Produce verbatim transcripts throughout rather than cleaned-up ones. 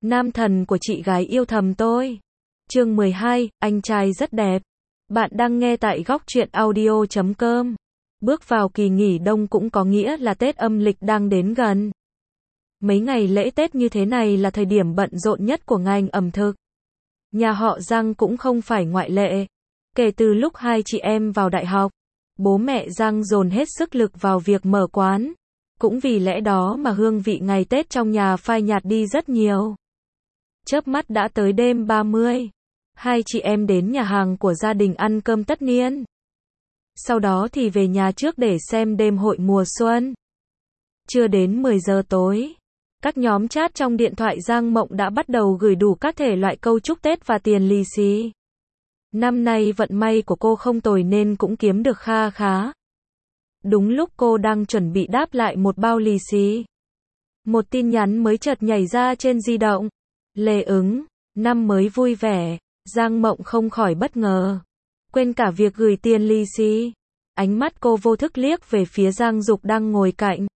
Nam thần của chị gái yêu thầm tôi. Chương mười hai, anh trai rất đẹp. Bạn đang nghe tại góc truyện audio chấm com. Bước vào kỳ nghỉ đông cũng có nghĩa là Tết âm lịch đang đến gần. Mấy ngày lễ Tết như thế này là thời điểm bận rộn nhất của ngành ẩm thực. Nhà họ Giang cũng không phải ngoại lệ. Kể từ lúc hai chị em vào đại học, bố mẹ Giang dồn hết sức lực vào việc mở quán. Cũng vì lẽ đó mà hương vị ngày Tết trong nhà phai nhạt đi rất nhiều. Chớp mắt đã tới đêm ba mươi. Hai chị em đến nhà hàng của gia đình ăn cơm tất niên. Sau đó thì về nhà trước để xem đêm hội mùa xuân. Chưa đến mười giờ tối, các nhóm chat trong điện thoại Giang Mộng đã bắt đầu gửi đủ các thể loại câu chúc Tết và tiền lì xì. Năm nay vận may của cô không tồi nên cũng kiếm được kha khá. Đúng lúc cô đang chuẩn bị đáp lại một bao lì xì, một tin nhắn mới chợt nhảy ra trên di động. Lê Ứng, năm mới vui vẻ. Giang Mộng không khỏi bất ngờ, quên cả việc gửi tiền lì xì. Ánh mắt cô vô thức liếc về phía Giang Dục đang ngồi cạnh.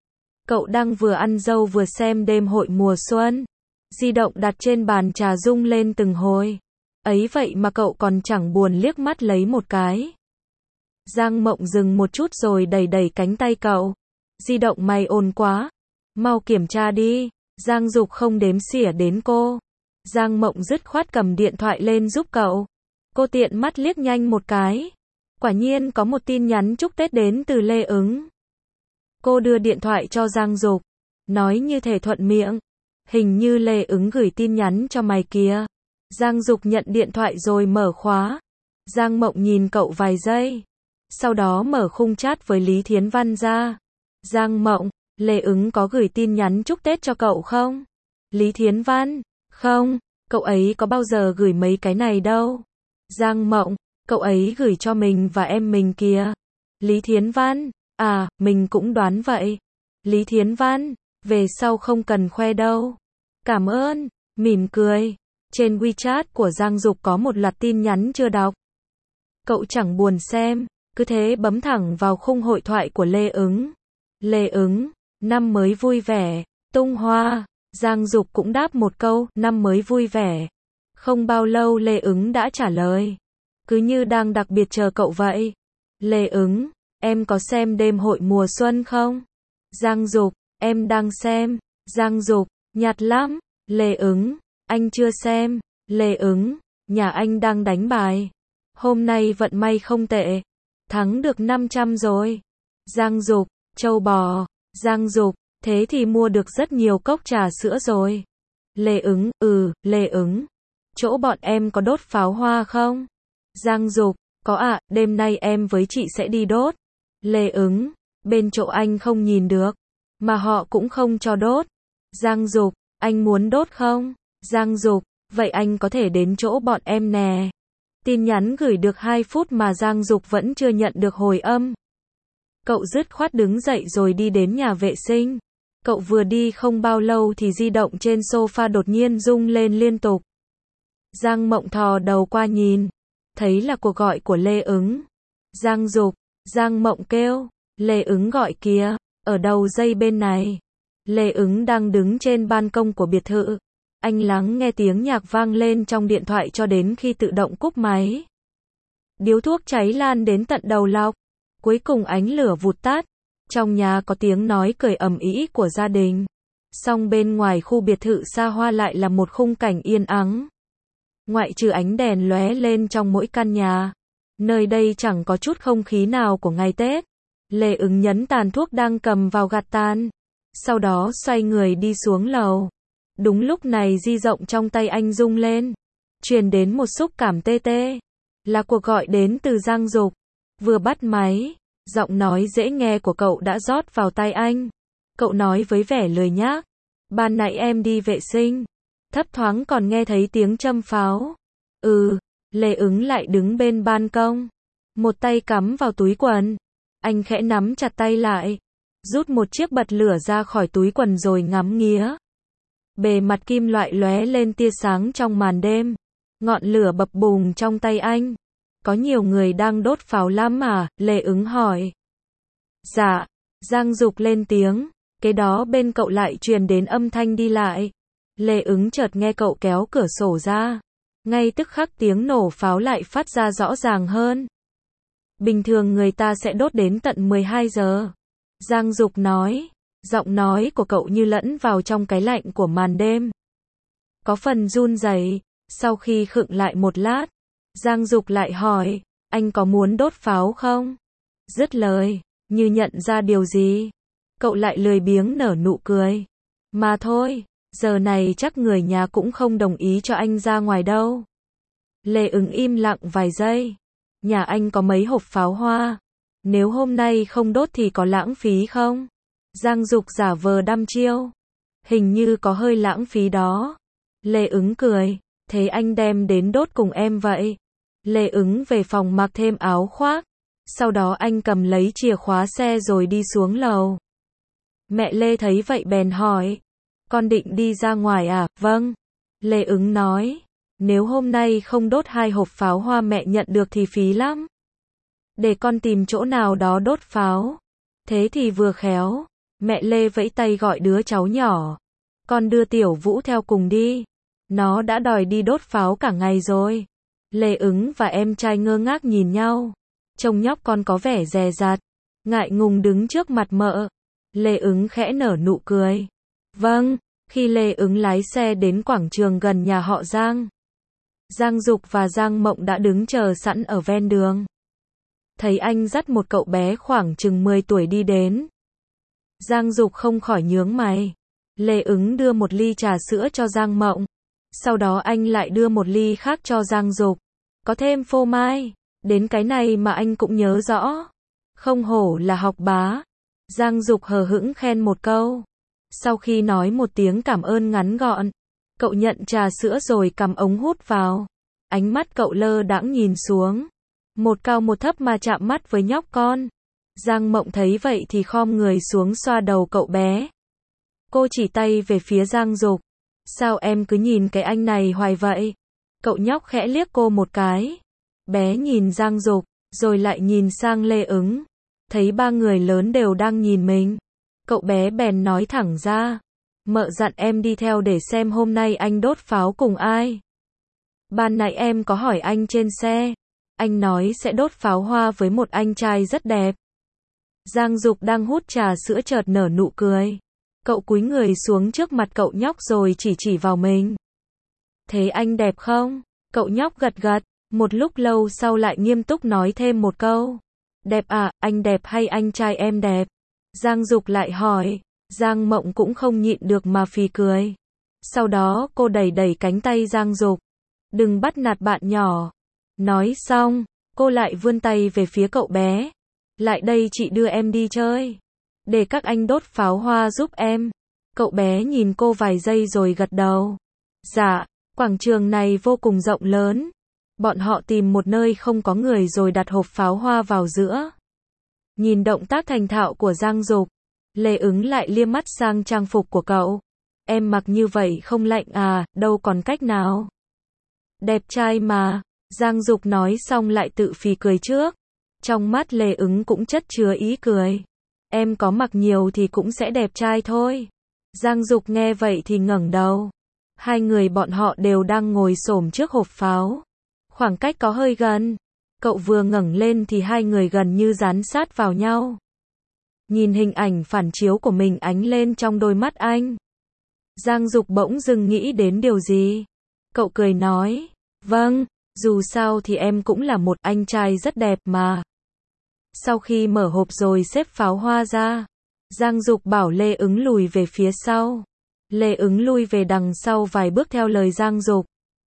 Cậu đang vừa ăn dâu vừa xem đêm hội mùa xuân. Di động đặt trên bàn trà rung lên từng hồi. Ấy vậy mà cậu còn chẳng buồn liếc mắt lấy một cái. Giang Mộng dừng một chút rồi đẩy đẩy cánh tay cậu. Di động mày ồn quá. Mau kiểm tra đi. Giang Dục không đếm xỉa đến cô. Giang Mộng dứt khoát cầm điện thoại lên giúp cậu. Cô tiện mắt liếc nhanh một cái. Quả nhiên có một tin nhắn chúc Tết đến từ Lê Ứng. Cô đưa điện thoại cho Giang Dục, nói như thể thuận miệng. Hình như Lê Ứng gửi tin nhắn cho mày kìa. Giang Dục nhận điện thoại rồi mở khóa. Giang Mộng nhìn cậu vài giây. Sau đó mở khung chat với Lý Thiến Văn ra. Giang Mộng, Lê Ứng có gửi tin nhắn chúc Tết cho cậu không? Lý Thiến Văn, không, cậu ấy có bao giờ gửi mấy cái này đâu. Giang Mộng, cậu ấy gửi cho mình và em mình kìa. Lý Thiến Văn, à, mình cũng đoán vậy. Lý Thiến Văn, về sau không cần khoe đâu. Cảm ơn, mỉm cười. Trên WeChat của Giang Dục có một loạt tin nhắn chưa đọc. Cậu chẳng buồn xem, cứ thế bấm thẳng vào khung hội thoại của Lê Ứng. Lê Ứng, năm mới vui vẻ, tung hoa. Giang Dục cũng đáp một câu, năm mới vui vẻ. Không bao lâu Lê Ứng đã trả lời. Cứ như đang đặc biệt chờ cậu vậy. Lê Ứng, em có xem đêm hội mùa xuân không? Giang Dục, em đang xem. Giang Dục, nhạt lắm. Lê Ứng, anh chưa xem. Lê Ứng, nhà anh đang đánh bài. Hôm nay vận may không tệ. Thắng được năm trăm rồi. Giang Dục, trâu bò. Giang Dục, thế thì mua được rất nhiều cốc trà sữa rồi. Lê Ứng, ừ, Lê Ứng. Chỗ bọn em có đốt pháo hoa không? Giang Dục, có ạ, à, đêm nay em với chị sẽ đi đốt. Lê Ứng, bên chỗ anh không nhìn được, mà họ cũng không cho đốt. Giang Dục, anh muốn đốt không? Giang Dục, vậy anh có thể đến chỗ bọn em nè. Tin nhắn gửi được hai phút mà Giang Dục vẫn chưa nhận được hồi âm. Cậu dứt khoát đứng dậy rồi đi đến nhà vệ sinh. Cậu vừa đi không bao lâu thì di động trên sofa đột nhiên rung lên liên tục. Giang Mộng thò đầu qua nhìn, thấy là cuộc gọi của Lê Ứng. Giang Dục, Giang Mộng kêu, Lê Ứng gọi kìa, ở đầu dây bên này. Lê Ứng đang đứng trên ban công của biệt thự. Anh lắng nghe tiếng nhạc vang lên trong điện thoại cho đến khi tự động cúp máy. Điếu thuốc cháy lan đến tận đầu lọc. Cuối cùng ánh lửa vụt tắt. Trong nhà có tiếng nói cười ầm ĩ của gia đình. Song bên ngoài khu biệt thự xa hoa lại là một khung cảnh yên ắng. Ngoại trừ ánh đèn lóe lên trong mỗi căn nhà, nơi đây chẳng có chút không khí nào của ngày Tết. Lê Ứng nhấn tàn thuốc đang cầm vào gạt tàn. Sau đó xoay người đi xuống lầu. Đúng lúc này di động trong tay anh rung lên. Truyền đến một xúc cảm tê tê. Là cuộc gọi đến từ Giang Dục. Vừa bắt máy, giọng nói dễ nghe của cậu đã rót vào tai anh. Cậu nói với vẻ lười nhác. Ban nãy em đi vệ sinh. Thấp thoáng còn nghe thấy tiếng châm pháo. Ừ, Lê Ứng lại đứng bên ban công. Một tay cắm vào túi quần. Anh khẽ nắm chặt tay lại. Rút một chiếc bật lửa ra khỏi túi quần rồi ngắm nghía. Bề mặt kim loại lóe lên tia sáng trong màn đêm. Ngọn lửa bập bùng trong tay anh. Có nhiều người đang đốt pháo lắm à? Lê Ứng hỏi. Dạ. Giang Dục lên tiếng. Kế đó bên cậu lại truyền đến âm thanh đi lại. Lê Ứng chợt nghe cậu kéo cửa sổ ra. Ngay tức khắc tiếng nổ pháo lại phát ra rõ ràng hơn. Bình thường người ta sẽ đốt đến tận mười hai giờ. Giang Dục nói. Giọng nói của cậu như lẫn vào trong cái lạnh của màn đêm. Có phần run rẩy. Sau khi khựng lại một lát, Giang Dục lại hỏi, anh có muốn đốt pháo không? Dứt lời, như nhận ra điều gì, cậu lại lười biếng nở nụ cười. Mà thôi, giờ này chắc người nhà cũng không đồng ý cho anh ra ngoài đâu. Lê Ứng im lặng vài giây. Nhà anh có mấy hộp pháo hoa? Nếu hôm nay không đốt thì có lãng phí không? Giang Dục giả vờ đăm chiêu. Hình như có hơi lãng phí đó. Lê Ứng cười. Thế anh đem đến đốt cùng em vậy. Lê Ứng về phòng mặc thêm áo khoác. Sau đó anh cầm lấy chìa khóa xe rồi đi xuống lầu. Mẹ Lê thấy vậy bèn hỏi. Con định đi ra ngoài à? Vâng. Lê Ứng nói. Nếu hôm nay không đốt hai hộp pháo hoa mẹ nhận được thì phí lắm. Để con tìm chỗ nào đó đốt pháo. Thế thì vừa khéo. Mẹ Lê vẫy tay gọi đứa cháu nhỏ. Con đưa Tiểu Vũ theo cùng đi. Nó đã đòi đi đốt pháo cả ngày rồi. Lê Ứng và em trai ngơ ngác nhìn nhau. Trông nhóc con có vẻ dè dặt, ngại ngùng đứng trước mặt mợ. Lê Ứng khẽ nở nụ cười. Vâng, khi Lê Ứng lái xe đến quảng trường gần nhà họ Giang. Giang Dục và Giang Mộng đã đứng chờ sẵn ở ven đường. Thấy anh dắt một cậu bé khoảng chừng mười tuổi đi đến. Giang Dục không khỏi nhướng mày. Lê Ứng đưa một ly trà sữa cho Giang Mộng. Sau đó anh lại đưa một ly khác cho Giang Dục. Có thêm phô mai. Đến cái này mà anh cũng nhớ rõ. Không hổ là học bá. Giang Dục hờ hững khen một câu. Sau khi nói một tiếng cảm ơn ngắn gọn, cậu nhận trà sữa rồi cầm ống hút vào. Ánh mắt cậu lơ đãng nhìn xuống. Một cao một thấp mà chạm mắt với nhóc con. Giang Mộng thấy vậy thì khom người xuống xoa đầu cậu bé. Cô chỉ tay về phía Giang Dục. Sao em cứ nhìn cái anh này hoài vậy? Cậu nhóc khẽ liếc cô một cái. Bé nhìn Giang Dục, rồi lại nhìn sang Lê Ứng. Thấy ba người lớn đều đang nhìn mình. Cậu bé bèn nói thẳng ra. Mợ dặn em đi theo để xem hôm nay anh đốt pháo cùng ai. Ban nãy em có hỏi anh trên xe. Anh nói sẽ đốt pháo hoa với một anh trai rất đẹp. Giang Dục đang hút trà sữa chợt nở nụ cười. Cậu cúi người xuống trước mặt cậu nhóc rồi chỉ chỉ vào mình. Thế anh đẹp không? Cậu nhóc gật gật. Một lúc lâu sau lại nghiêm túc nói thêm một câu. Đẹp à, anh đẹp hay anh trai em đẹp? Giang Dục lại hỏi. Giang Mộng cũng không nhịn được mà phì cười. Sau đó cô đẩy đẩy cánh tay Giang Dục. Đừng bắt nạt bạn nhỏ. Nói xong, cô lại vươn tay về phía cậu bé. Lại đây chị đưa em đi chơi. Để các anh đốt pháo hoa giúp em. Cậu bé nhìn cô vài giây rồi gật đầu. Dạ, quảng trường này vô cùng rộng lớn. Bọn họ tìm một nơi không có người rồi đặt hộp pháo hoa vào giữa. Nhìn động tác thành thạo của Giang Dục, Lê Ứng lại liếc mắt sang trang phục của cậu. Em mặc như vậy không lạnh à, đâu còn cách nào. Đẹp trai mà. Giang Dục nói xong lại tự phì cười trước. Trong mắt Lê Ứng cũng chất chứa ý cười. Em có mặc nhiều thì cũng sẽ đẹp trai thôi. Giang Dục nghe vậy thì ngẩng đầu. Hai người bọn họ đều đang ngồi xổm trước hộp pháo. Khoảng cách có hơi gần. Cậu vừa ngẩng lên thì hai người gần như dán sát vào nhau. Nhìn hình ảnh phản chiếu của mình ánh lên trong đôi mắt anh. Giang Dục bỗng dưng nghĩ đến điều gì. Cậu cười nói. Vâng, dù sao thì em cũng là một anh trai rất đẹp mà. Sau khi mở hộp rồi xếp pháo hoa ra, Giang Dục bảo Lê Ứng lùi về phía sau. Lê Ứng lui về đằng sau vài bước theo lời Giang Dục.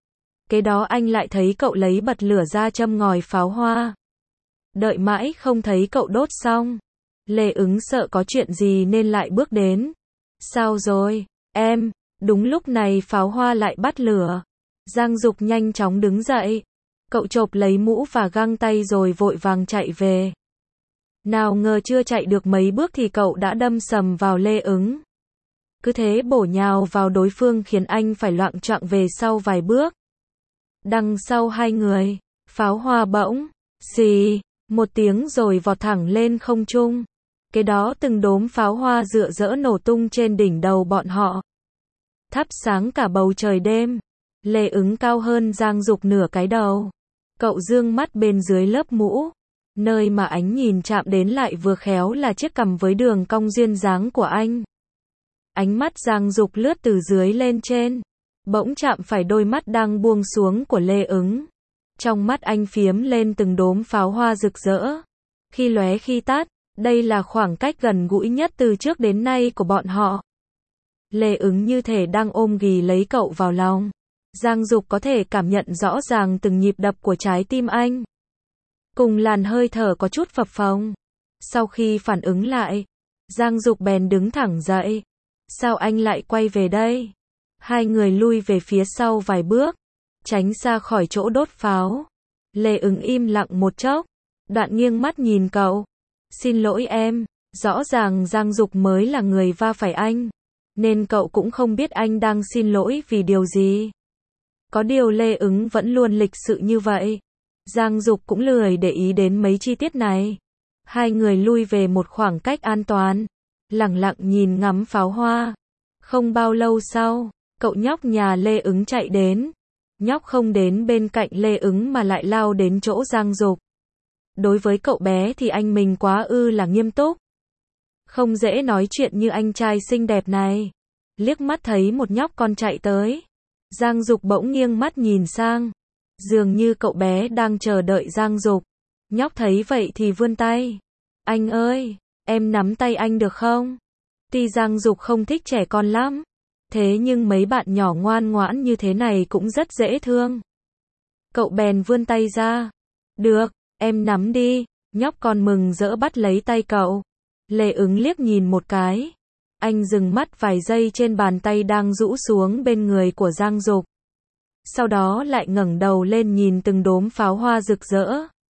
Kế đó anh lại thấy cậu lấy bật lửa ra châm ngòi pháo hoa. Đợi mãi không thấy cậu đốt xong. Lê Ứng sợ có chuyện gì nên lại bước đến. Sao rồi, em? Đúng lúc này pháo hoa lại bắt lửa. Giang Dục nhanh chóng đứng dậy. Cậu chộp lấy mũ và găng tay rồi vội vàng chạy về. Nào ngờ chưa chạy được mấy bước thì cậu đã đâm sầm vào Lê Ứng. Cứ thế bổ nhào vào đối phương khiến anh phải loạng choạng về sau vài bước. Đằng sau hai người, pháo hoa bỗng, xì, một tiếng rồi vọt thẳng lên không trung. Kế đó từng đốm pháo hoa rực rỡ nổ tung trên đỉnh đầu bọn họ. thắp sáng cả bầu trời đêm. Lê Ứng cao hơn Giang Dục nửa cái đầu. Cậu dương mắt bên dưới lớp mũ, nơi mà ánh nhìn chạm đến lại vừa khéo là chiếc cằm với đường cong duyên dáng của anh. Ánh mắt Giang Dục lướt từ dưới lên trên, bỗng chạm phải đôi mắt đang buông xuống của Lê Ứng. Trong mắt anh phiếm lên từng đốm pháo hoa rực rỡ, khi lóe khi tắt, đây là khoảng cách gần gũi nhất từ trước đến nay của bọn họ. Lê Ứng như thể đang ôm ghì lấy cậu vào lòng. Giang Dục có thể cảm nhận rõ ràng từng nhịp đập của trái tim anh. Cùng làn hơi thở có chút phập phồng. Sau khi phản ứng lại, Giang Dục bèn đứng thẳng dậy. Sao anh lại quay về đây? Hai người lui về phía sau vài bước, tránh xa khỏi chỗ đốt pháo. Lê Ứng im lặng một chốc, đoạn nghiêng mắt nhìn cậu. Xin lỗi em, rõ ràng Giang Dục mới là người va phải anh, nên cậu cũng không biết anh đang xin lỗi vì điều gì. Có điều Lê Ứng vẫn luôn lịch sự như vậy. Giang Dục cũng lười để ý đến mấy chi tiết này. Hai người lui về một khoảng cách an toàn, lặng lặng nhìn ngắm pháo hoa. Không bao lâu sau, cậu nhóc nhà Lê Ứng chạy đến. Nhóc không đến bên cạnh Lê Ứng mà lại lao đến chỗ Giang Dục. Đối với cậu bé thì anh mình quá ư là nghiêm túc. Không dễ nói chuyện như anh trai xinh đẹp này. Liếc mắt thấy một nhóc con chạy tới, Giang Dục bỗng nghiêng mắt nhìn sang. Dường như cậu bé đang chờ đợi Giang Dục. Nhóc thấy vậy thì vươn tay. Anh ơi, em nắm tay anh được không? Tuy Giang Dục không thích trẻ con lắm, thế nhưng mấy bạn nhỏ ngoan ngoãn như thế này cũng rất dễ thương. Cậu bèn vươn tay ra. Được, em nắm đi. Nhóc con mừng rỡ bắt lấy tay cậu. Lê Ứng liếc nhìn một cái. Anh dừng mắt vài giây trên bàn tay đang rũ xuống bên người của Giang Dục. Sau đó lại ngẩng đầu lên nhìn từng đốm pháo hoa rực rỡ.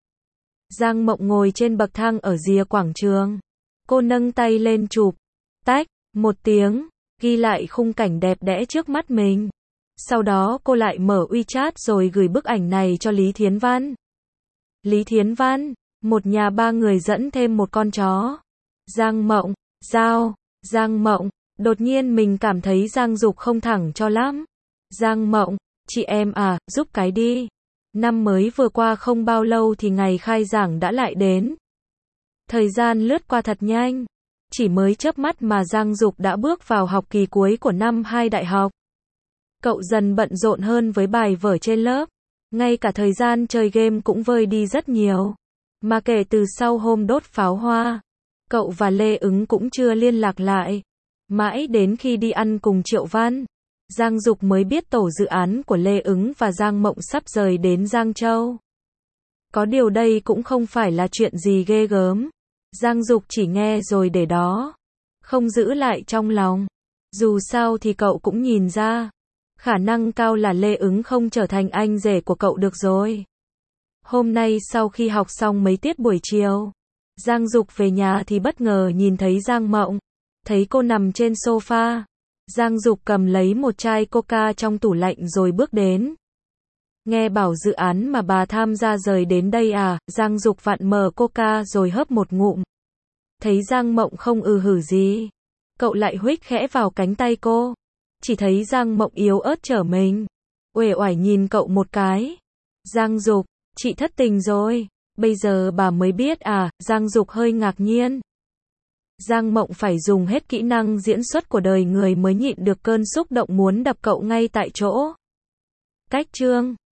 Giang Mộng ngồi trên bậc thang ở rìa quảng trường. Cô nâng tay lên chụp. Tách, một tiếng, ghi lại khung cảnh đẹp đẽ trước mắt mình. Sau đó cô lại mở WeChat rồi gửi bức ảnh này cho Lý Thiến Văn. Lý Thiến Văn, một nhà ba người dẫn thêm một con chó. Giang Mộng, Giao, Giang Mộng, đột nhiên mình cảm thấy Giang Dục không thẳng cho lắm. Giang Mộng, chị em à, giúp cái đi. Năm mới vừa qua không bao lâu thì ngày khai giảng đã lại đến. Thời gian lướt qua thật nhanh. Chỉ mới chớp mắt mà Giang Dục đã bước vào học kỳ cuối của năm hai đại học. Cậu dần bận rộn hơn với bài vở trên lớp. Ngay cả thời gian chơi game cũng vơi đi rất nhiều. Mà kể từ sau hôm đốt pháo hoa, cậu và Lê Ứng cũng chưa liên lạc lại. Mãi đến khi đi ăn cùng Triệu Văn, Giang Dục mới biết tổ dự án của Lê Ứng và Giang Mộng sắp rời đến Giang Châu. Có điều đây cũng không phải là chuyện gì ghê gớm. Giang Dục chỉ nghe rồi để đó, không giữ lại trong lòng. Dù sao thì cậu cũng nhìn ra, khả năng cao là Lê Ứng không trở thành anh rể của cậu được rồi. Hôm nay sau khi học xong mấy tiết buổi chiều, Giang Dục về nhà thì bất ngờ nhìn thấy Giang Mộng. Thấy cô nằm trên sofa, Giang Dục cầm lấy một chai coca trong tủ lạnh rồi bước đến. Nghe bảo dự án mà bà tham gia rời đến đây à? Giang Dục vặn mở coca rồi hớp một ngụm. Thấy Giang Mộng không ừ hử gì, cậu lại huých khẽ vào cánh tay cô. Chỉ thấy Giang Mộng yếu ớt trở mình, uể oải nhìn cậu một cái. Giang Dục, chị thất tình rồi, bây giờ bà mới biết à? Giang Dục hơi ngạc nhiên. Giang Mộng phải dùng hết kỹ năng diễn xuất của đời người mới nhịn được cơn xúc động muốn đập cậu ngay tại chỗ. Cách chương